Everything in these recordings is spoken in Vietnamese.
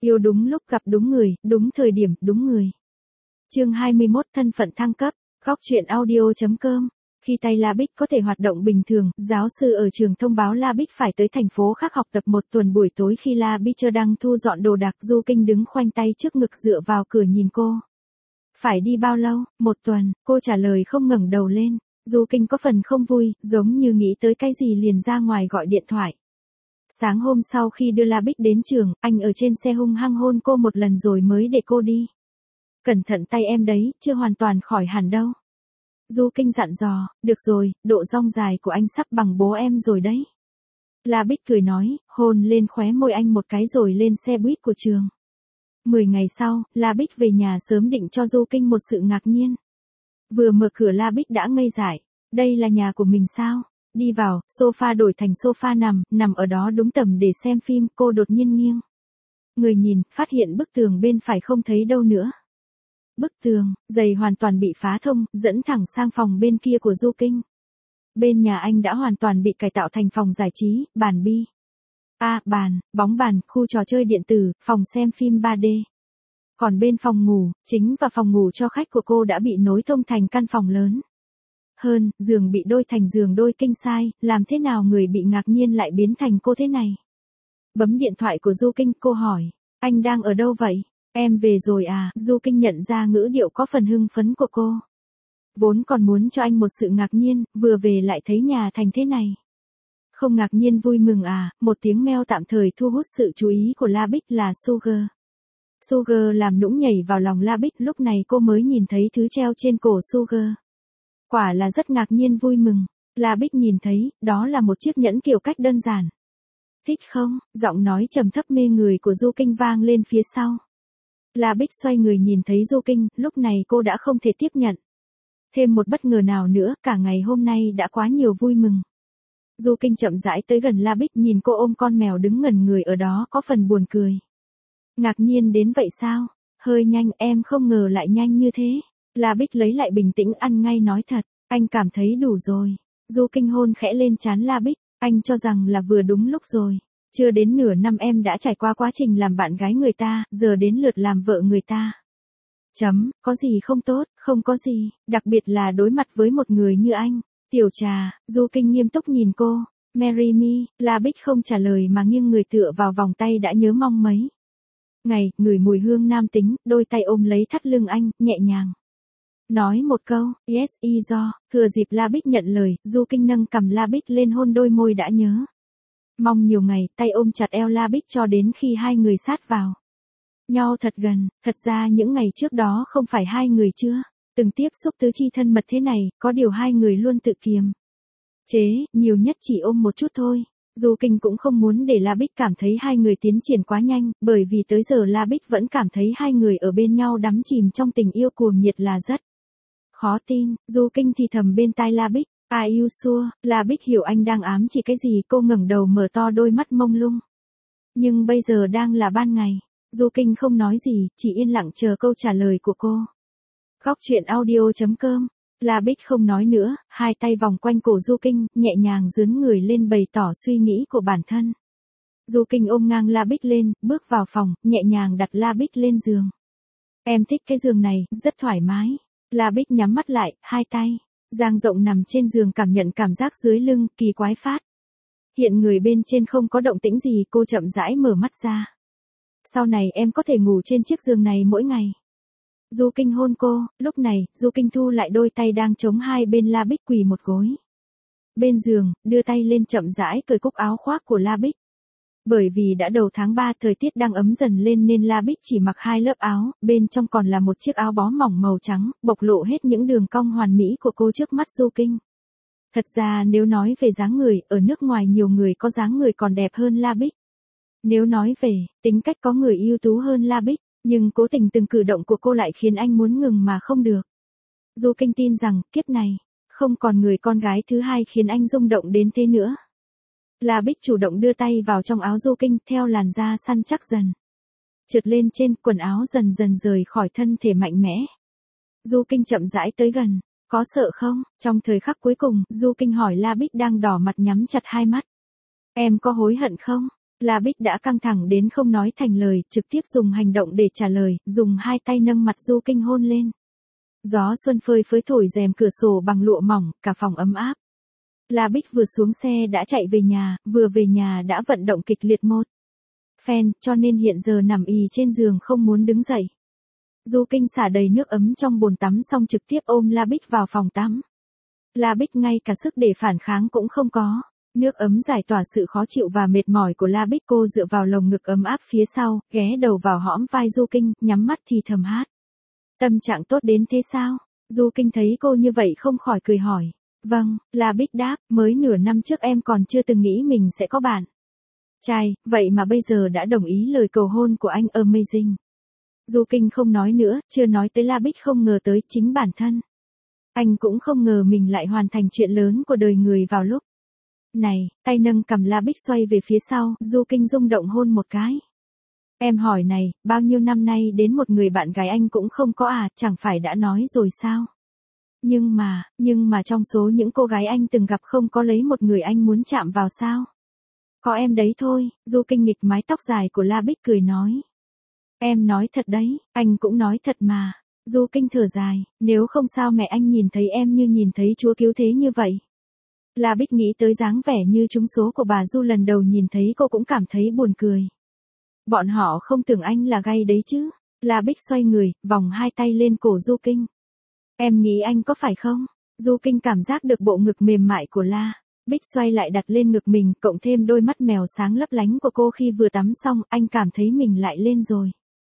Yêu đúng lúc gặp đúng người, đúng thời điểm, đúng người. Chương 21 thân phận thăng cấp, góc truyện audio.com. Khi tay La Bích có thể hoạt động bình thường, giáo sư ở trường thông báo La Bích phải tới thành phố khác học tập một tuần. Buổi tối khi La Bích đang thu dọn đồ đạc, Du Kinh đứng khoanh tay trước ngực dựa vào cửa nhìn cô. Phải đi bao lâu? Một tuần, cô trả lời không ngẩng đầu lên. Du Kinh có phần không vui, giống như nghĩ tới cái gì liền ra ngoài gọi điện thoại. Sáng hôm sau khi đưa La Bích đến trường, anh ở trên xe hung hăng hôn cô một lần rồi mới để cô đi. Cẩn thận tay em đấy, chưa hoàn toàn khỏi hẳn đâu. Du Kinh dặn dò, được rồi, độ dong dài của anh sắp bằng bố em rồi đấy. La Bích cười nói, hôn lên khóe môi anh một cái rồi lên xe buýt của trường. 10 ngày sau, La Bích về nhà sớm định cho Du Kinh một sự ngạc nhiên. Vừa mở cửa La Bích đã ngây dại, đây là nhà của mình sao? Đi vào, sofa đổi thành sofa nằm ở đó đúng tầm để xem phim, cô đột nhiên nghiêng. Người nhìn, phát hiện bức tường bên phải không thấy đâu nữa. Bức tường, giày hoàn toàn bị phá thông, dẫn thẳng sang phòng bên kia của Du Kinh. Bên nhà anh đã hoàn toàn bị cải tạo thành phòng giải trí, bàn bi. Bàn, bóng bàn, khu trò chơi điện tử, phòng xem phim 3D. Còn bên phòng ngủ, chính và phòng ngủ cho khách của cô đã bị nối thông thành căn phòng lớn. Giường bị đôi thành giường đôi king size, làm thế nào người bị ngạc nhiên lại biến thành cô thế này? Bấm điện thoại của Du Kinh, cô hỏi, anh đang ở đâu vậy? Em về rồi à? Du Kinh nhận ra ngữ điệu có phần hưng phấn của cô. Vốn còn muốn cho anh một sự ngạc nhiên, vừa về lại thấy nhà thành thế này. Không ngạc nhiên vui mừng à? Một tiếng meo tạm thời thu hút sự chú ý của La Bích là Sugar. Sugar làm nũng nhảy vào lòng La Bích, lúc này cô mới nhìn thấy thứ treo trên cổ Sugar. Quả là rất ngạc nhiên vui mừng. La Bích nhìn thấy, đó là một chiếc nhẫn kiểu cách đơn giản. Thích không? Giọng nói trầm thấp mê người của Du Kinh vang lên phía sau. La Bích xoay người nhìn thấy Du Kinh, lúc này cô đã không thể tiếp nhận. Thêm một bất ngờ nào nữa, cả ngày hôm nay đã quá nhiều vui mừng. Du Kinh chậm rãi tới gần La Bích, nhìn cô ôm con mèo đứng ngẩn người ở đó có phần buồn cười. Ngạc nhiên đến vậy sao? Hơi nhanh, em không ngờ lại nhanh như thế. La Bích lấy lại bình tĩnh ăn ngay nói thật, anh cảm thấy đủ rồi. Du Kinh hôn khẽ lên trán La Bích, anh cho rằng là vừa đúng lúc rồi. Chưa đến nửa năm em đã trải qua quá trình làm bạn gái người ta, giờ đến lượt làm vợ người ta. Có gì không tốt, không có gì, đặc biệt là đối mặt với một người như anh. Tiểu Trà, Du Kinh nghiêm túc nhìn cô. Marry me, La Bích không trả lời mà nghiêng người tựa vào vòng tay đã nhớ mong mấy ngày, ngửi mùi hương nam tính, đôi tay ôm lấy thắt lưng anh, nhẹ nhàng. Nói một câu, yes, do, thừa dịp La Bích nhận lời, Du Kinh nâng cầm La Bích lên hôn đôi môi đã nhớ. Mong nhiều ngày, tay ôm chặt eo La Bích cho đến khi hai người sát vào nhau thật gần. Thật ra những ngày trước đó không phải hai người chưa từng tiếp xúc tứ chi thân mật thế này, có điều hai người luôn tự kiềm chế, nhiều nhất chỉ ôm một chút thôi. Du Kinh cũng không muốn để La Bích cảm thấy hai người tiến triển quá nhanh, bởi vì tới giờ La Bích vẫn cảm thấy hai người ở bên nhau đắm chìm trong tình yêu cuồng nhiệt là rất khó tin. Du Kinh thì thầm bên tai La Bích, are you sure? La Bích hiểu anh đang ám chỉ cái gì, cô ngẩng đầu mở to đôi mắt mông lung. Nhưng bây giờ đang là ban ngày. Du Kinh không nói gì, chỉ yên lặng chờ câu trả lời của cô. Góc truyện audio.com. La Bích không nói nữa, hai tay vòng quanh cổ Du Kinh, nhẹ nhàng dướn người lên bày tỏ suy nghĩ của bản thân. Du Kinh ôm ngang La Bích lên, bước vào phòng, nhẹ nhàng đặt La Bích lên giường. Em thích cái giường này, rất thoải mái. La Bích nhắm mắt lại, hai tay dang rộng nằm trên giường, cảm nhận cảm giác dưới lưng, kỳ quái phát. Hiện người bên trên không có động tĩnh gì, cô chậm rãi mở mắt ra. Sau này em có thể ngủ trên chiếc giường này mỗi ngày. Du Kinh hôn cô, lúc này, Du Kinh thu lại đôi tay đang chống hai bên La Bích, quỳ một gối bên giường, đưa tay lên chậm rãi cởi cúc áo khoác của La Bích. Bởi vì đã đầu tháng 3 thời tiết đang ấm dần lên nên La Bích chỉ mặc hai lớp áo, bên trong còn là một chiếc áo bó mỏng màu trắng, bộc lộ hết những đường cong hoàn mỹ của cô trước mắt Du Kinh. Thật ra nếu nói về dáng người, ở nước ngoài nhiều người có dáng người còn đẹp hơn La Bích. Nếu nói về tính cách, có người ưu tú hơn La Bích, nhưng cố tình từng cử động của cô lại khiến anh muốn ngừng mà không được. Du Kinh tin rằng, kiếp này, không còn người con gái thứ hai khiến anh rung động đến thế nữa. La Bích chủ động đưa tay vào trong áo Du Kinh, theo làn da săn chắc dần trượt lên trên, quần áo dần dần rời khỏi thân thể mạnh mẽ. Du Kinh chậm rãi tới gần, có sợ không? Trong thời khắc cuối cùng, Du Kinh hỏi La Bích đang đỏ mặt nhắm chặt hai mắt. Em có hối hận không? La Bích đã căng thẳng đến không nói thành lời, trực tiếp dùng hành động để trả lời, dùng hai tay nâng mặt Du Kinh hôn lên. Gió xuân phơi phới thổi rèm cửa sổ bằng lụa mỏng, cả phòng ấm áp. La Bích vừa xuống xe đã chạy về nhà, vừa về nhà đã vận động kịch liệt một phen, cho nên hiện giờ nằm ì trên giường không muốn đứng dậy. Du Kinh xả đầy nước ấm trong bồn tắm xong trực tiếp ôm La Bích vào phòng tắm. La Bích ngay cả sức để phản kháng cũng không có. Nước ấm giải tỏa sự khó chịu và mệt mỏi của La Bích, cô dựa vào lồng ngực ấm áp phía sau, ghé đầu vào hõm vai Du Kinh, nhắm mắt thì thầm hát. Tâm trạng tốt đến thế sao? Du Kinh thấy cô như vậy không khỏi cười hỏi. Vâng, La Bích đáp, mới nửa năm trước em còn chưa từng nghĩ mình sẽ có bạn trai, vậy mà bây giờ đã đồng ý lời cầu hôn của anh, amazing. Du Kinh không nói nữa, chưa nói tới La Bích không ngờ tới chính bản thân. Anh cũng không ngờ mình lại hoàn thành chuyện lớn của đời người vào lúc này. Tay nâng cầm La Bích xoay về phía sau, Du Kinh rung động hôn một cái. Em hỏi này, bao nhiêu năm nay đến một người bạn gái anh cũng không có à, chẳng phải đã nói rồi sao? Nhưng mà trong số những cô gái anh từng gặp không có lấy một người anh muốn chạm vào sao? Có em đấy thôi. Du Kinh nghịch mái tóc dài của La Bích cười nói. Em nói thật đấy, anh cũng nói thật mà. Du Kinh thở dài, nếu không sao mẹ anh nhìn thấy em như nhìn thấy Chúa cứu thế như vậy. La Bích nghĩ tới dáng vẻ như trúng số của bà Du lần đầu nhìn thấy cô cũng cảm thấy buồn cười. Bọn họ không tưởng anh là gay đấy chứ. La Bích xoay người, vòng hai tay lên cổ Du Kinh. Em nghĩ anh có phải không? Du Kinh cảm giác được bộ ngực mềm mại của La Bích xoay lại đặt lên ngực mình, cộng thêm đôi mắt mèo sáng lấp lánh của cô khi vừa tắm xong, anh cảm thấy mình lại lên rồi.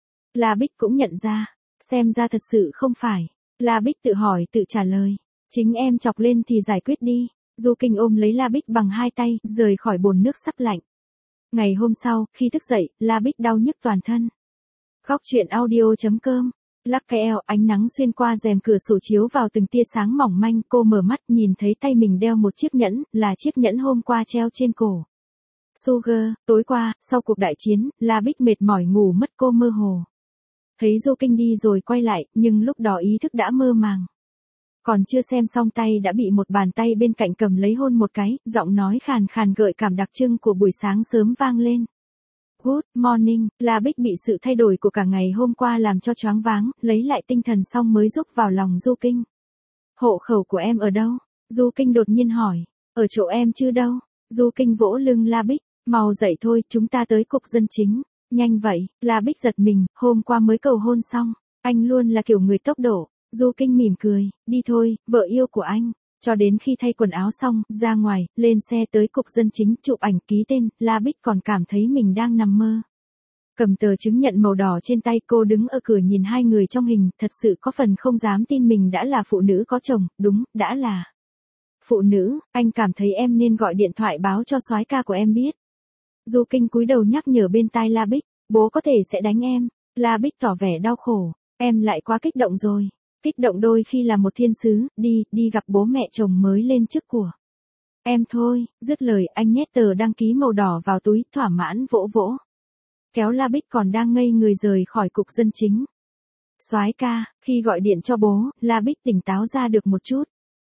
La Bích cũng nhận ra, xem ra thật sự không phải. La Bích tự hỏi tự trả lời, chính em chọc lên thì giải quyết đi. Du Kinh ôm lấy La Bích bằng hai tay, rời khỏi bồn nước sắp lạnh. Ngày hôm sau, khi thức dậy, La Bích đau nhức toàn thân. Góc truyện audio.com. Lắc cái eo, ánh nắng xuyên qua rèm cửa sổ chiếu vào từng tia sáng mỏng manh, cô mở mắt nhìn thấy tay mình đeo một chiếc nhẫn, là chiếc nhẫn hôm qua treo trên cổ. Sugar, tối qua, sau cuộc đại chiến, La Bích mệt mỏi ngủ mất, cô mơ hồ. Thấy Du Kinh đi rồi quay lại, nhưng lúc đó ý thức đã mơ màng. Còn chưa xem xong tay đã bị một bàn tay bên cạnh cầm lấy hôn một cái, giọng nói khàn khàn gợi cảm đặc trưng của buổi sáng sớm vang lên. Good morning. La Bích bị sự thay đổi của cả ngày hôm qua làm cho choáng váng, lấy lại tinh thần xong mới rúc vào lòng Du Kinh. Hộ khẩu của em ở đâu? Du Kinh đột nhiên hỏi. Ở chỗ em chứ đâu? Du Kinh vỗ lưng La Bích. Mau dậy thôi, chúng ta tới cục dân chính. Nhanh vậy. La Bích giật mình, hôm qua mới cầu hôn xong. Anh luôn là kiểu người tốc độ. Du Kinh mỉm cười. Đi thôi, vợ yêu của anh. Cho đến khi thay quần áo xong, ra ngoài, lên xe tới cục dân chính, chụp ảnh ký tên, La Bích còn cảm thấy mình đang nằm mơ. Cầm tờ chứng nhận màu đỏ trên tay, cô đứng ở cửa nhìn hai người trong hình, thật sự có phần không dám tin mình đã là phụ nữ có chồng, đúng, đã là phụ nữ. Anh cảm thấy em nên gọi điện thoại báo cho soái ca của em biết. Du Kinh cúi đầu nhắc nhở bên tai La Bích, bố có thể sẽ đánh em. La Bích tỏ vẻ đau khổ, em lại quá kích động rồi. Kích động đôi khi là một thiên sứ, đi gặp bố mẹ chồng mới lên chức của em thôi. Dứt lời, anh nhét tờ đăng ký màu đỏ vào túi, thỏa mãn vỗ vỗ. Kéo La Bích còn đang ngây người rời khỏi cục dân chính. Soái ca, khi gọi điện cho bố, La Bích tỉnh táo ra được một chút.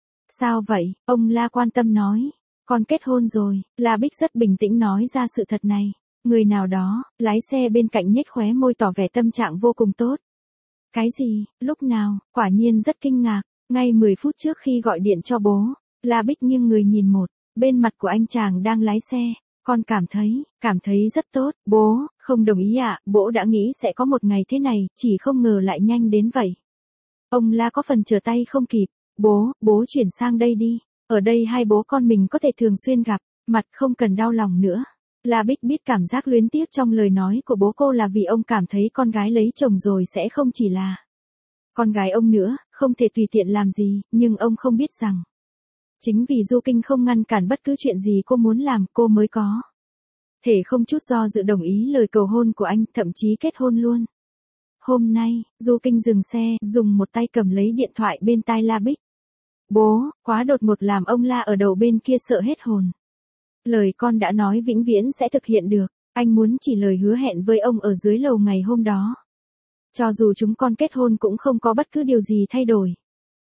Sao vậy? Ông La quan tâm nói. Con kết hôn rồi. La Bích rất bình tĩnh nói ra sự thật này. Người nào đó, lái xe bên cạnh nhếch khóe môi tỏ vẻ tâm trạng vô cùng tốt. Cái gì? Lúc nào? Quả nhiên rất kinh ngạc. Ngay 10 phút trước khi gọi điện cho bố, La Bích nghiêng người nhìn một bên mặt của anh chàng đang lái xe. Con cảm thấy rất tốt. Bố, không đồng ý ạ, bố đã nghĩ sẽ có một ngày thế này, chỉ không ngờ lại nhanh đến vậy. Ông La có phần trở tay không kịp. Bố chuyển sang đây đi. Ở đây hai bố con mình có thể thường xuyên gặp mặt, không cần đau lòng nữa. La Bích biết cảm giác luyến tiếc trong lời nói của bố cô là vì ông cảm thấy con gái lấy chồng rồi sẽ không chỉ là con gái ông nữa, không thể tùy tiện làm gì, nhưng ông không biết rằng chính vì Du Kinh không ngăn cản bất cứ chuyện gì cô muốn làm, cô mới có thể không chút do dự đồng ý lời cầu hôn của anh, thậm chí kết hôn luôn. Hôm nay, Du Kinh dừng xe, dùng một tay cầm lấy điện thoại bên tai La Bích. Bố, quá đột ngột làm ông La ở đầu bên kia sợ hết hồn. Lời con đã nói vĩnh viễn sẽ thực hiện được. Anh muốn chỉ lời hứa hẹn với ông ở dưới lầu ngày hôm đó. Cho dù chúng con kết hôn cũng không có bất cứ điều gì thay đổi.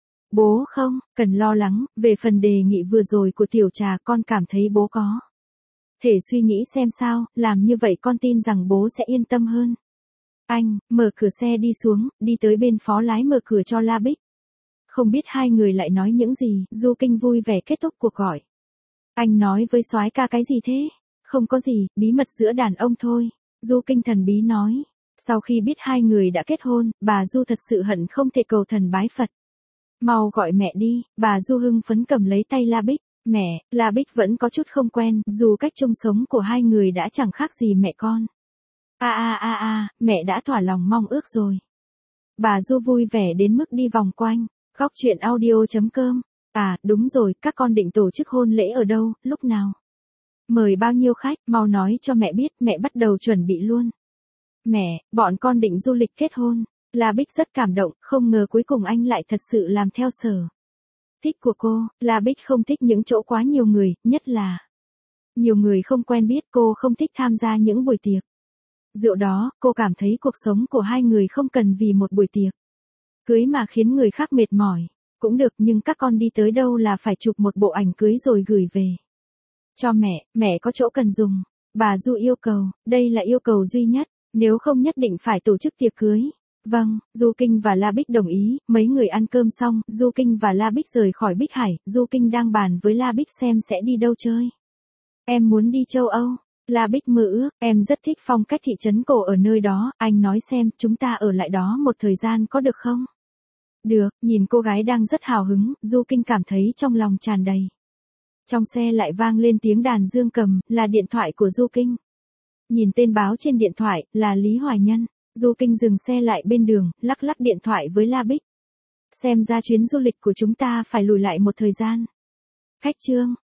Bố không cần lo lắng, về phần đề nghị vừa rồi của tiểu trà con cảm thấy bố có Thể suy nghĩ xem sao, làm như vậy con tin rằng bố sẽ yên tâm hơn. Anh, mở cửa xe đi xuống, đi tới bên phó lái mở cửa cho La Bích. Không biết hai người lại nói những gì, Du Kinh vui vẻ kết thúc cuộc gọi. Anh nói với soái ca cái gì thế? Không có gì, bí mật giữa đàn ông thôi. Du Kinh thần bí nói. Sau khi biết hai người đã kết hôn, bà Du thật sự hận không thể cầu thần bái Phật. Mau gọi mẹ đi, bà Du hưng phấn cầm lấy tay La Bích. Mẹ, La Bích vẫn có chút không quen, dù cách chung sống của hai người đã chẳng khác gì mẹ con. Mẹ đã thỏa lòng mong ước rồi. Bà Du vui vẻ đến mức đi vòng quanh. Góc chuyện audio.com. À, đúng rồi, các con định tổ chức hôn lễ ở đâu, lúc nào? Mời bao nhiêu khách, mau nói cho mẹ biết, mẹ bắt đầu chuẩn bị luôn. Mẹ, bọn con định du lịch kết hôn. La Bích rất cảm động, không ngờ cuối cùng anh lại thật sự làm theo sở thích của cô. La Bích không thích những chỗ quá nhiều người, nhất là nhiều người không quen biết. Cô không thích tham gia những buổi tiệc rượu đó, cô cảm thấy cuộc sống của hai người không cần vì một buổi tiệc cưới mà khiến người khác mệt mỏi. Cũng được, nhưng các con đi tới đâu là phải chụp một bộ ảnh cưới rồi gửi về cho mẹ, mẹ có chỗ cần dùng. Bà Du yêu cầu, đây là yêu cầu duy nhất, nếu không nhất định phải tổ chức tiệc cưới. Vâng, Du Kinh và La Bích đồng ý, mấy người ăn cơm xong, Du Kinh và La Bích rời khỏi Bích Hải, Du Kinh đang bàn với La Bích xem sẽ đi đâu chơi. Em muốn đi châu Âu. La Bích mơ ước, em rất thích phong cách thị trấn cổ ở nơi đó, anh nói xem, chúng ta ở lại đó một thời gian có được không? Được, nhìn cô gái đang rất hào hứng, Du Kinh cảm thấy trong lòng tràn đầy. Trong xe lại vang lên tiếng đàn dương cầm, là điện thoại của Du Kinh. Nhìn tên báo trên điện thoại, là Lý Hoài Nhân. Du Kinh dừng xe lại bên đường, lắc lắc điện thoại với La Bích. Xem ra chuyến du lịch của chúng ta phải lùi lại một thời gian. Khách Trương,